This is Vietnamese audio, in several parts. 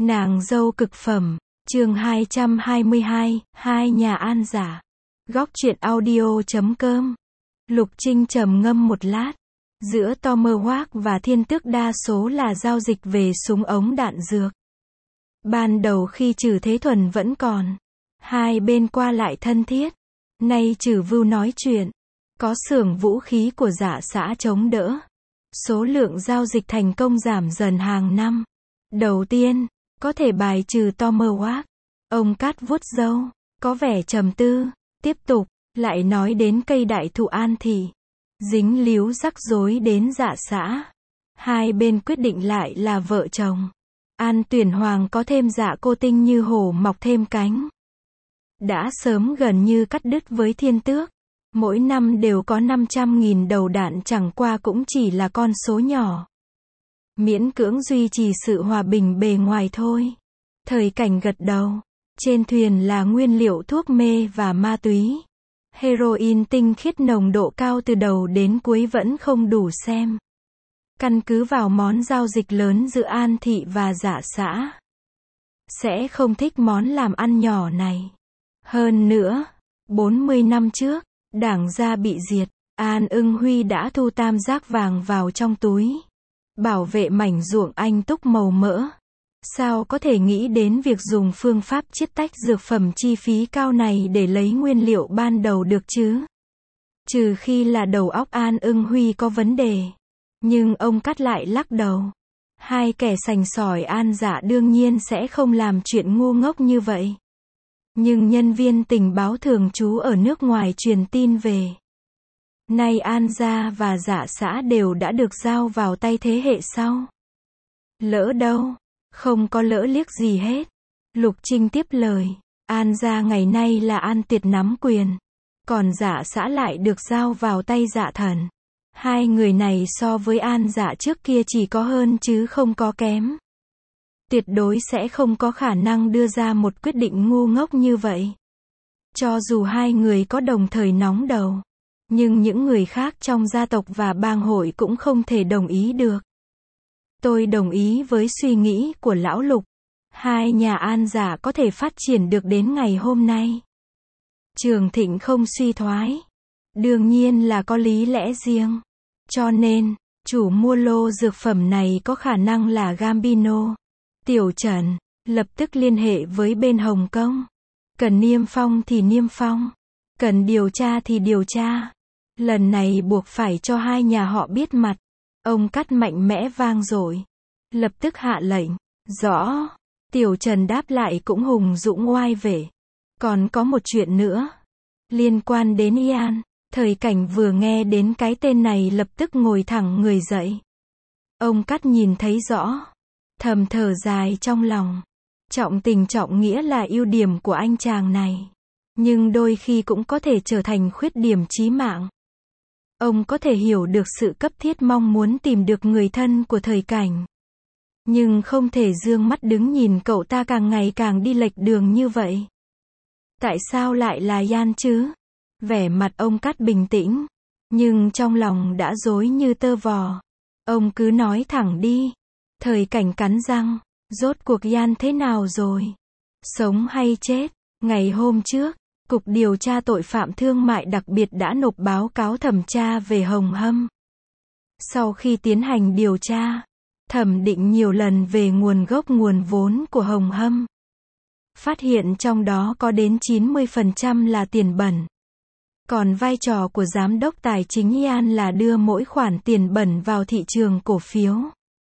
Nàng dâu cực phẩm, chương 222, hai nhà An giả. Góc truyện audio.com. Lục Trinh trầm ngâm một lát. Giữa Tomahawk và Thiên Tước đa số là giao dịch về súng ống đạn dược. Ban đầu khi Trừ Thế Thuần vẫn còn, hai bên qua lại thân thiết. Nay Trừ Vưu nói chuyện, có xưởng vũ khí của Dạ xã chống đỡ. Số lượng giao dịch thành công giảm dần hàng năm. Đầu tiên, có thể bài trừ Tomahawk. Ông Cát vuốt râu, có vẻ trầm tư. Tiếp tục, lại nói đến cây đại thụ An Thị. Dính líu rắc rối đến Dạ xã. Hai bên quyết định lại là vợ chồng. An Tuyển Hoàng có thêm Dạ Cô Tinh như hổ mọc thêm cánh. Đã sớm gần như cắt đứt với Thiên Tước. Mỗi năm đều có 500.000 đầu đạn, chẳng qua cũng chỉ là con số nhỏ. Miễn cưỡng duy trì sự hòa bình bề ngoài thôi. Thời Cảnh gật đầu. Trên thuyền là nguyên liệu thuốc mê và ma túy. Heroin tinh khiết nồng độ cao từ đầu đến cuối vẫn không đủ xem. Căn cứ vào món giao dịch lớn giữa An Thị và Dạ xã, sẽ không thích món làm ăn nhỏ này. Hơn nữa, 40 năm trước, Đảng Gia bị diệt, An Ưng Huy đã thu tam giác vàng vào trong túi. Bảo vệ mảnh ruộng anh túc màu mỡ. Sao có thể nghĩ đến việc dùng phương pháp chiết tách dược phẩm chi phí cao này để lấy nguyên liệu ban đầu được chứ? Trừ khi là đầu óc An Ưng Huy có vấn đề. Nhưng ông Cát lại lắc đầu. Hai kẻ sành sỏi An Dạ đương nhiên sẽ không làm chuyện ngu ngốc như vậy. Nhưng nhân viên tình báo thường trú ở nước ngoài truyền tin về. Nay An gia và Dạ xã đều đã được giao vào tay thế hệ sau. Lỡ đâu? Không có lỡ liếc gì hết. Lục Trinh tiếp lời. An gia ngày nay là An Tiệt nắm quyền. Còn Dạ xã lại được giao vào tay Dạ Thần. Hai người này so với An Dạ trước kia chỉ có hơn chứ không có kém. Tuyệt đối sẽ không có khả năng đưa ra một quyết định ngu ngốc như vậy. Cho dù hai người có đồng thời nóng đầu, nhưng những người khác trong gia tộc và bang hội cũng không thể đồng ý được. Tôi đồng ý với suy nghĩ của lão Lục. Hai nhà An giả có thể phát triển được đến ngày hôm nay. Trường Thịnh không suy thoái. Đương nhiên là có lý lẽ riêng. Cho nên, chủ mua lô dược phẩm này có khả năng là Gambino. Tiểu Trần, lập tức liên hệ với bên Hồng Kông. Cần niêm phong thì niêm phong. Cần điều tra thì điều tra. Lần này buộc phải cho hai nhà họ biết mặt. Ông Cát mạnh mẽ vang dội. Lập tức hạ lệnh. Rõ. Tiểu Trần đáp lại cũng hùng dũng oai vệ. Còn có một chuyện nữa. Liên quan đến Ian. Thời Cảnh vừa nghe đến cái tên này lập tức ngồi thẳng người dậy. Ông Cát nhìn thấy rõ. Thầm thở dài trong lòng. Trọng tình trọng nghĩa là ưu điểm của anh chàng này. Nhưng đôi khi cũng có thể trở thành khuyết điểm chí mạng. Ông có thể hiểu được sự cấp thiết mong muốn tìm được người thân của Thời Cảnh. Nhưng không thể dương mắt đứng nhìn cậu ta càng ngày càng đi lệch đường như vậy. Tại sao lại là Ian chứ? Vẻ mặt ông Cát bình tĩnh. Nhưng trong lòng đã rối như tơ vò. Ông cứ nói thẳng đi. Thời Cảnh cắn răng. Rốt cuộc Ian thế nào rồi? Sống hay chết? Ngày hôm trước, Cục Điều tra Tội phạm Thương mại đặc biệt đã nộp báo cáo thẩm tra về Hồng Hâm. Sau khi tiến hành điều tra, thẩm định nhiều lần về nguồn gốc nguồn vốn của Hồng Hâm. Phát hiện trong đó có đến 90% là tiền bẩn. Còn vai trò của giám đốc tài chính Ian là đưa mỗi khoản tiền bẩn vào thị trường cổ phiếu.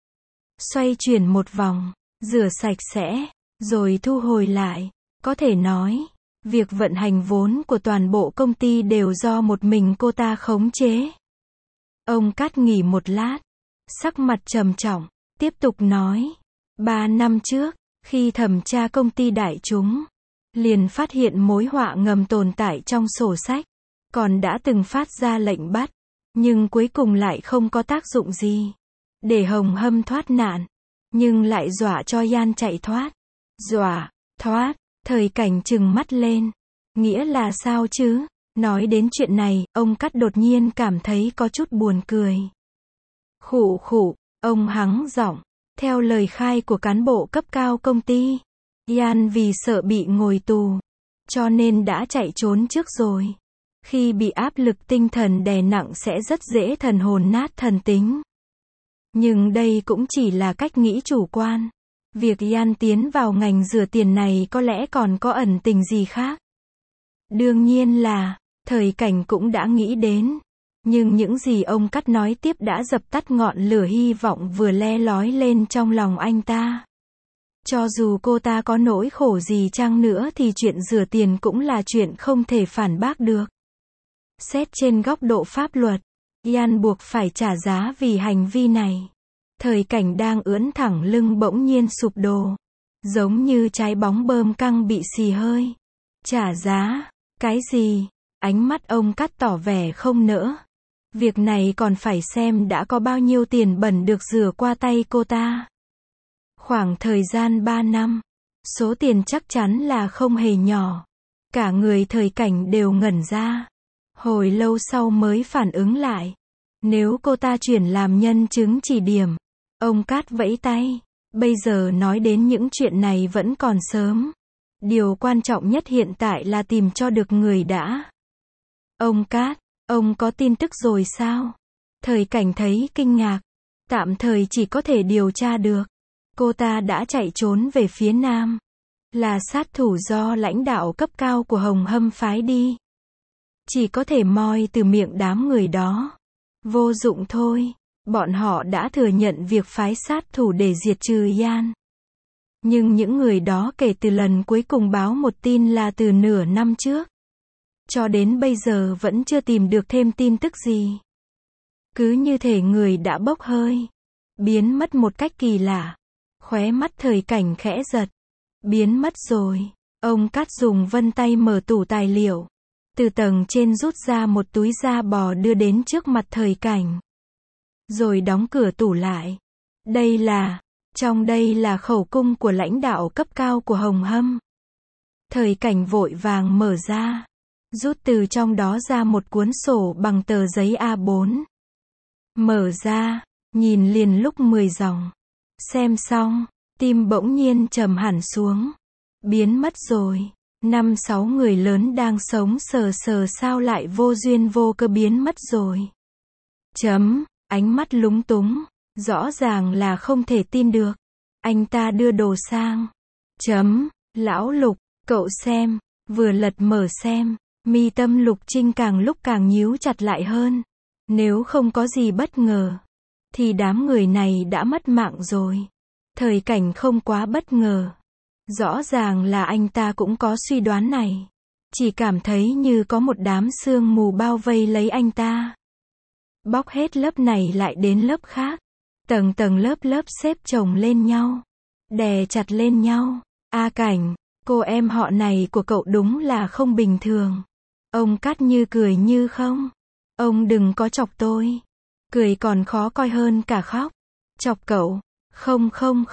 Xoay chuyển một vòng, rửa sạch sẽ, rồi thu hồi lại. Có thể nói, việc vận hành vốn của toàn bộ công ty đều do một mình cô ta khống chế. Ông Cát nghỉ một lát, sắc mặt trầm trọng, tiếp tục nói. 3 năm trước, khi thẩm tra công ty đại chúng, liền phát hiện mối họa ngầm tồn tại trong sổ sách. Còn đã từng phát ra lệnh bắt, nhưng cuối cùng lại không có tác dụng gì. Để Hồng Hâm thoát nạn, nhưng lại dọa cho Ian chạy thoát. Dọa, thoát, Thời Cảnh trừng mắt lên. Nghĩa là sao chứ? Nói đến chuyện này, ông Cát đột nhiên cảm thấy có chút buồn cười. Khụ khụ, ông hắng giọng. Theo lời khai của cán bộ cấp cao công ty, Yan vì sợ bị ngồi tù, cho nên đã chạy trốn trước rồi. Khi bị áp lực tinh thần đè nặng sẽ rất dễ thần hồn nát thần tính. Nhưng đây cũng chỉ là cách nghĩ chủ quan. Việc Yan tiến vào ngành rửa tiền này có lẽ còn có ẩn tình gì khác. Đương nhiên là, Thời Cảnh cũng đã nghĩ đến. Nhưng những gì ông Cát nói tiếp đã dập tắt ngọn lửa hy vọng vừa le lói lên trong lòng anh ta. Cho dù cô ta có nỗi khổ gì chăng nữa thì chuyện rửa tiền cũng là chuyện không thể phản bác được. Xét trên góc độ pháp luật, Yan buộc phải trả giá vì hành vi này. Thời Cảnh đang ưỡn thẳng lưng bỗng nhiên sụp đổ. Giống như trái bóng bơm căng bị xì hơi. Trả giá? Cái gì? Ánh mắt ông Cát tỏ vẻ không nỡ. Việc này còn phải xem đã có bao nhiêu tiền bẩn được rửa qua tay cô ta. Khoảng thời gian 3 năm, số tiền chắc chắn là không hề nhỏ. Cả người Thời Cảnh đều ngẩn ra. Hồi lâu sau mới phản ứng lại. Nếu cô ta chuyển làm nhân chứng chỉ điểm, ông Cát vẫy tay. Bây giờ nói đến những chuyện này vẫn còn sớm. Điều quan trọng nhất hiện tại là tìm cho được người đã. Ông Cát, ông có tin tức rồi sao? Thời Cảnh thấy kinh ngạc. Tạm thời chỉ có thể điều tra được. Cô ta đã chạy trốn về phía Nam. Là sát thủ do lãnh đạo cấp cao của Hồng Hâm phái đi. Chỉ có thể moi từ miệng đám người đó. Vô dụng thôi. Bọn họ đã thừa nhận việc phái sát thủ để diệt trừ Yan. Nhưng những người đó kể từ lần cuối cùng báo một tin là từ nửa năm trước. Cho đến bây giờ vẫn chưa tìm được thêm tin tức gì. Cứ như thể người đã bốc hơi. Biến mất một cách kỳ lạ. Khóe mắt Thời Cảnh khẽ giật. Biến mất rồi. Ông Cát dùng vân tay mở tủ tài liệu. Từ tầng trên rút ra một túi da bò đưa đến trước mặt Thời Cảnh. Rồi đóng cửa tủ lại. Trong đây là khẩu cung của lãnh đạo cấp cao của Hồng Hâm. Thời Cảnh vội vàng mở ra. Rút từ trong đó ra một cuốn sổ bằng tờ giấy A4. Mở ra, nhìn liền lúc 10 dòng. Xem xong, tim bỗng nhiên trầm hẳn xuống. Biến mất rồi. 5-6 người lớn đang sống sờ sờ sao lại vô duyên vô cớ biến mất rồi. Ánh mắt lúng túng. Rõ ràng là không thể tin được. Anh ta đưa đồ sang. Lão Lục, cậu xem. Vừa lật mở xem. Mi tâm Lục Trinh càng lúc càng nhíu chặt lại hơn. Nếu không có gì bất ngờ, thì đám người này đã mất mạng rồi. Thời Cảnh không quá bất ngờ. Rõ ràng là anh ta cũng có suy đoán này. Chỉ cảm thấy như có một đám sương mù bao vây lấy anh ta. Bóc hết lớp này lại đến lớp khác. Tầng tầng lớp lớp xếp chồng lên nhau. Đè chặt lên nhau. A Cảnh, cô em họ này của cậu đúng là không bình thường. Ông Cát như cười như không. Ông đừng có chọc tôi. Cười còn khó coi hơn cả khóc. Chọc cậu. Không.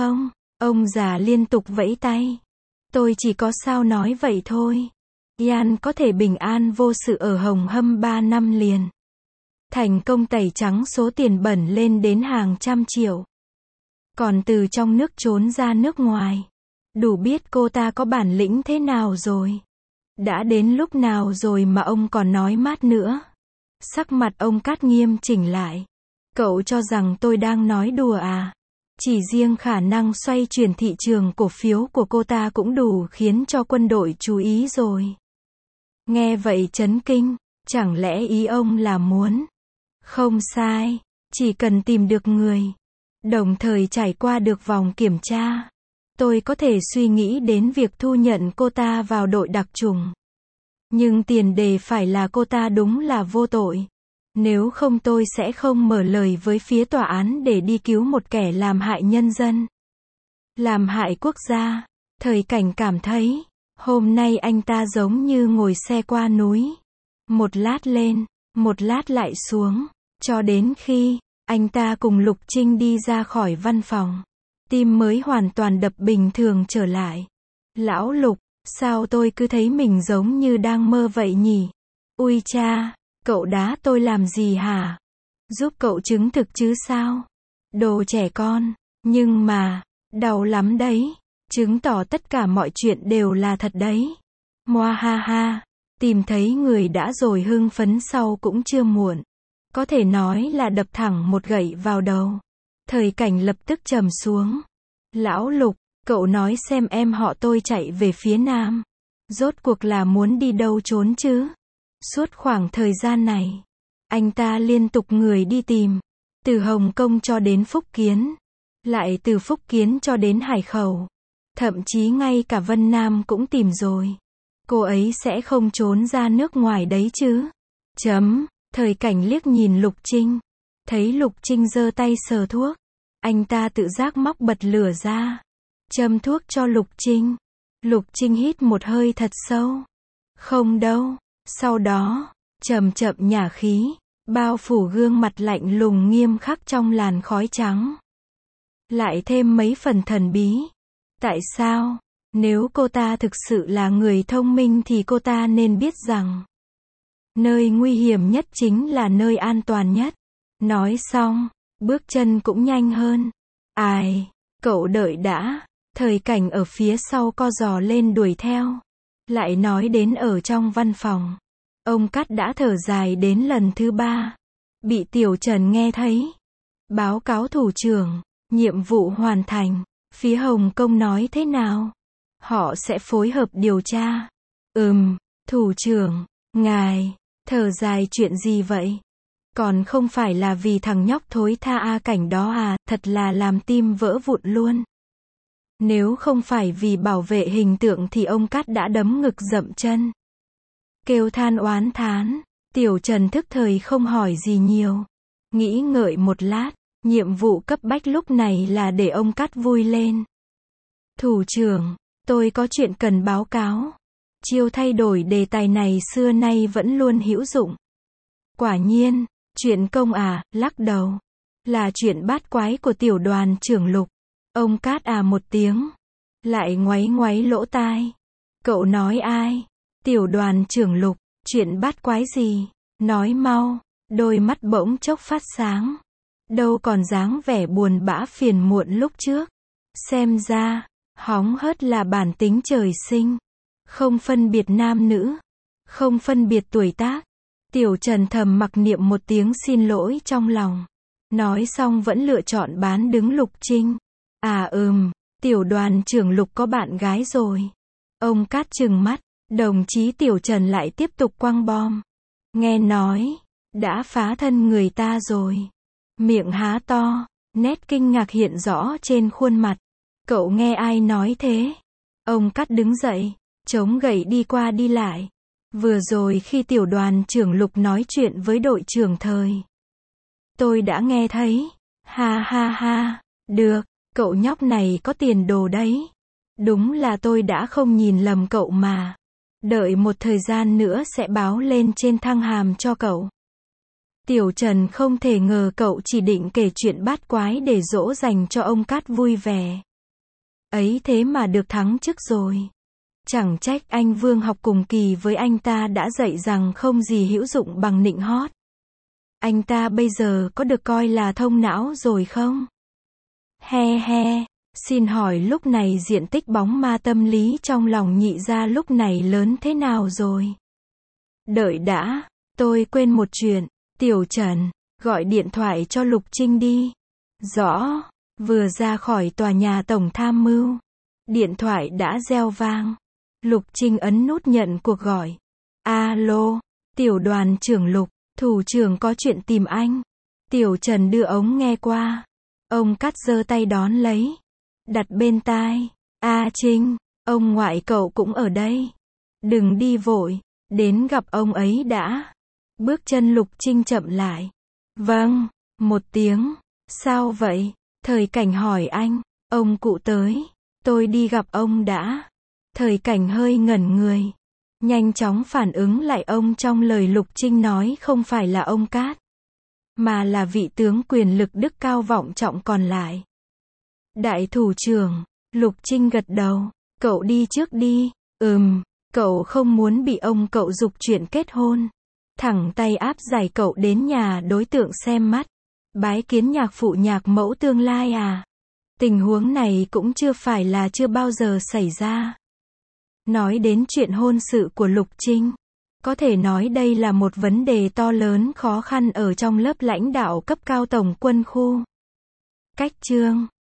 Ông già liên tục vẫy tay. Tôi chỉ có sao nói vậy thôi. Yan có thể bình an vô sự ở Hồng Hâm 3 năm liền. Thành công tẩy trắng số tiền bẩn lên đến hàng trăm triệu. Còn từ trong nước trốn ra nước ngoài. Đủ biết cô ta có bản lĩnh thế nào rồi. Đã đến lúc nào rồi mà ông còn nói mát nữa. Sắc mặt ông Cát nghiêm chỉnh lại. Cậu cho rằng tôi đang nói đùa à? Chỉ riêng khả năng xoay chuyển thị trường cổ phiếu của cô ta cũng đủ khiến cho quân đội chú ý rồi. Nghe vậy chấn kinh. Chẳng lẽ ý ông là muốn? Không sai. Chỉ cần tìm được người. Đồng thời trải qua được vòng kiểm tra. Tôi có thể suy nghĩ đến việc thu nhận cô ta vào đội đặc chủng. Nhưng tiền đề phải là cô ta đúng là vô tội. Nếu không tôi sẽ không mở lời với phía tòa án để đi cứu một kẻ làm hại nhân dân. Làm hại quốc gia. Thời Cảnh cảm thấy, hôm nay anh ta giống như ngồi xe qua núi. Một lát lên, một lát lại xuống. Cho đến khi, anh ta cùng Lục Trinh đi ra khỏi văn phòng. Tim mới hoàn toàn đập bình thường trở lại. Lão Lục, sao tôi cứ thấy mình giống như đang mơ vậy nhỉ? Ui cha, cậu đá tôi làm gì hả? Giúp cậu chứng thực chứ sao? Đồ trẻ con, Nhưng mà, đau lắm đấy. Chứng tỏ tất cả mọi chuyện đều là thật đấy. Moa ha ha, tìm thấy người đã rồi hưng phấn sau cũng chưa muộn. Có thể nói là đập thẳng một gậy vào đầu. Thời Cảnh lập tức trầm xuống. Lão Lục, cậu nói xem em họ tôi chạy về phía Nam. Rốt cuộc là muốn đi đâu trốn chứ? Suốt khoảng thời gian này, anh ta liên tục người đi tìm. Từ Hồng Kông cho đến Phúc Kiến. Lại từ Phúc Kiến cho đến Hải Khẩu. Thậm chí ngay cả Vân Nam cũng tìm rồi. Cô ấy sẽ không trốn ra nước ngoài đấy chứ? Thời Cảnh liếc nhìn Lục Trinh. Thấy Lục Trinh giơ tay sờ thuốc. Anh ta tự giác móc bật lửa ra. Châm thuốc cho Lục Trinh. Lục Trinh hít một hơi thật sâu. Không đâu. Sau đó, chậm chậm nhả khí. Bao phủ gương mặt lạnh lùng nghiêm khắc trong làn khói trắng. Lại thêm mấy phần thần bí. Tại sao? Nếu cô ta thực sự là người thông minh thì cô ta nên biết rằng nơi nguy hiểm nhất chính là nơi an toàn nhất. Nói xong, bước chân cũng nhanh hơn. Ai, cậu đợi đã. Thời Cảnh ở phía sau co giò lên đuổi theo. Lại nói đến ở trong văn phòng. Ông Cát đã thở dài đến lần thứ 3. Bị Tiểu Trần nghe thấy. Báo cáo thủ trưởng, nhiệm vụ hoàn thành. Phía Hồng Kông nói thế nào? Họ sẽ phối hợp điều tra. Thủ trưởng, ngài, thở dài chuyện gì vậy? Còn không phải là vì thằng nhóc thối tha Cảnh đó à, thật là làm tim vỡ vụn luôn. Nếu không phải vì bảo vệ hình tượng thì ông Cát đã đấm ngực dậm chân. Kêu than oán thán. Tiểu Trần thức thời không hỏi gì nhiều. Nghĩ ngợi một lát, nhiệm vụ cấp bách lúc này là để ông Cát vui lên. Thủ trưởng, tôi có chuyện cần báo cáo. Chiêu thay đổi đề tài này xưa nay vẫn luôn hữu dụng. Quả nhiên, chuyện công à, lắc đầu. Là chuyện bát quái của tiểu đoàn trưởng Lục. Ông Cát một tiếng. Lại ngoáy ngoáy lỗ tai. Cậu nói ai? Tiểu đoàn trưởng Lục, chuyện bát quái gì? Nói mau. Đôi mắt bỗng chốc phát sáng. Đâu còn dáng vẻ buồn bã phiền muộn lúc trước. Xem ra, hóng hớt là bản tính trời sinh. Không phân biệt nam nữ. Không phân biệt tuổi tác. Tiểu Trần thầm mặc niệm một tiếng xin lỗi trong lòng. Nói xong vẫn lựa chọn bán đứng Lục Trinh. Tiểu đoàn trưởng Lục có bạn gái rồi. Ông Cát trừng mắt. Đồng chí Tiểu Trần lại tiếp tục quăng bom. Nghe nói, đã phá thân người ta rồi. Miệng há to, nét kinh ngạc hiện rõ trên khuôn mặt. Cậu nghe ai nói thế? Ông Cát đứng dậy, chống gậy đi qua đi lại. Vừa rồi khi tiểu đoàn trưởng Lục nói chuyện với đội trưởng Thời, tôi đã nghe thấy. Ha ha ha, được, cậu nhóc này có tiền đồ đấy. Đúng là tôi đã không nhìn lầm cậu mà. Đợi một thời gian nữa sẽ báo lên trên thăng hàm cho cậu. Tiểu Trần không thể ngờ cậu chỉ định kể chuyện bát quái để dỗ dành cho ông Cát vui vẻ. Ấy thế mà được thắng chức rồi. Chẳng trách anh Vương học cùng kỳ với anh ta đã dạy rằng không gì hữu dụng bằng nịnh hót. Anh ta bây giờ có được coi là thông não rồi không? He he, xin hỏi lúc này diện tích bóng ma tâm lý trong lòng Nhị gia lúc này lớn thế nào rồi? Đợi đã, tôi quên một chuyện. Tiểu Trần, gọi điện thoại cho Lục Trinh đi. Rõ, vừa ra khỏi tòa nhà tổng tham mưu. Điện thoại đã reo vang. Lục Trinh ấn nút nhận cuộc gọi. Alo, tiểu đoàn trưởng Lục, thủ trưởng có chuyện tìm anh. Tiểu Trần đưa ống nghe qua. Ông Cát giơ tay đón lấy. Đặt bên tai. Trinh, ông ngoại cậu cũng ở đây. Đừng đi vội, đến gặp ông ấy đã. Bước chân Lục Trinh chậm lại. Vâng, một tiếng. Sao vậy? Thời Cảnh hỏi anh. Ông cụ tới. Tôi đi gặp ông đã. Thời Cảnh hơi ngẩn người. Nhanh chóng phản ứng lại ông trong lời Lục Trinh nói không phải là ông Cát. Mà là vị tướng quyền lực đức cao vọng trọng còn lại. Đại thủ trưởng. Lục Trinh gật đầu. Cậu đi trước đi. Cậu không muốn bị ông cậu giục chuyện kết hôn. Thẳng tay áp giải cậu đến nhà đối tượng xem mắt. Bái kiến nhạc phụ nhạc mẫu tương lai à? Tình huống này cũng chưa phải là chưa bao giờ xảy ra. Nói đến chuyện hôn sự của Lục Trinh, có thể nói đây là một vấn đề to lớn khó khăn ở trong lớp lãnh đạo cấp cao Tổng quân khu. Cách chương